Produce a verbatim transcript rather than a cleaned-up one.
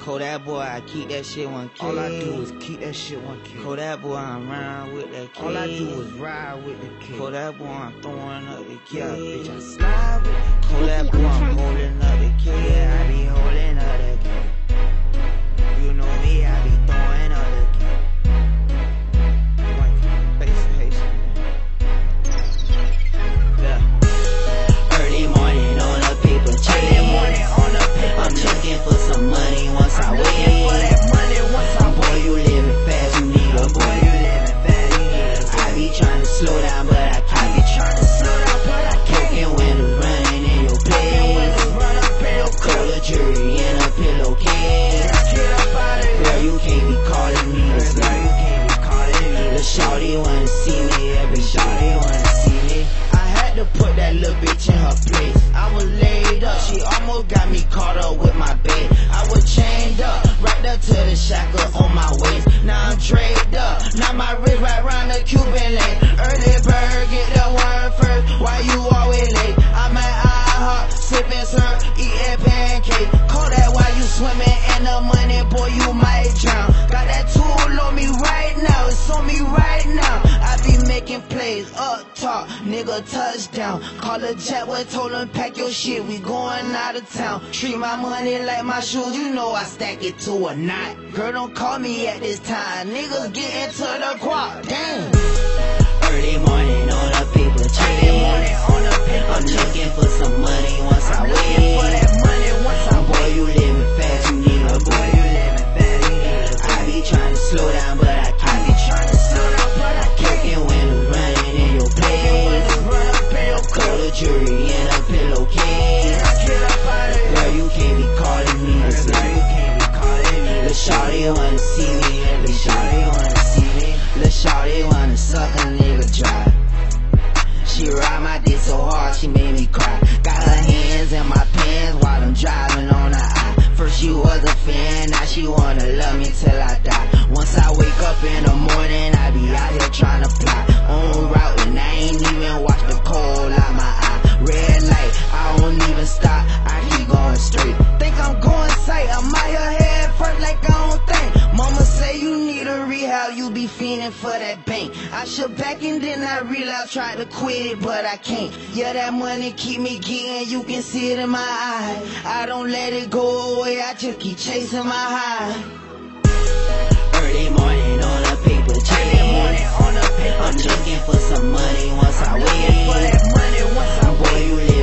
Kodak boy, I keep that shit one K. All I do is keep that shit one K. Kodak boy, I'm round with that K. All I do is ride with the K. Kodak boy, I'm throwing up the K. Yeah, bitch, I slide with the K. Kodak boy, I'm holding up the K. Yeah, I be holding up the K. You know me, I be throwing up the K. White face Haitian. Yeah. Early morning on a paper chase. I'm looking for some money once I win. Boy, you living fast, you need a boy. I be trying to slow down, but I can't. Coking windows running in your place. Call a jury in a pillowcase. Girl, you can't be calling me this girl. The shawty wanna see me, every shawty wanna see me. I had to put that little bitch in her place. I was laid up, she almost got me caught up with my bed. I was chained up, right there to the shackle on my waist. Now I'm draped up, now my wrist right round the Cuban lane. Early bird, get the word first, why you always late? I'm at IHOP, sipping syrup, eating pancakes. Call that while you swimming in the money, boy, you might drown. Got that tool on me right now, it's on me right now. I be making plays, up top, nigga touchdown. Call a jet, boy, told him pack your shit, we going out of town. Treat my money like my shoes, you know I stack it to a knot. Girl, don't call me at this time, niggas get into the guap, damn. Early morning on a paper chase. I'm looking for some money once I win. Boy, you living fast, you need a boy. I be trying to slow down, but I can't. Kicking windows running in your place. Call the jury in a pillowcase. Girl, you can't be calling me this girl. Lil' shawty wanna see me, every shawty wanna see me. Lil' shawty wanna suck a nigga dry. She ride my dick so hard, she made me cry. Got her hands in my pants while I'm driving on the eye. First she was a fan, now she wanna love me till I die. Once I wake up in the morning, I be out here trying to plot. On route and I ain't even watch the cold out my eye. Red light, I don't even stop, I keep going straight. Think I'm going sight, I'm out here head first like I don't think. Mama say you need a rehab, you be fiending for that bank. I should back and then I relapse, try to quit it, but I can't. Yeah, that money keep me getting, you can see it in my eye. I don't let it go away, I just keep chasing my high. Early morning on a paper chase. I'm looking for some money once I win. Boy, you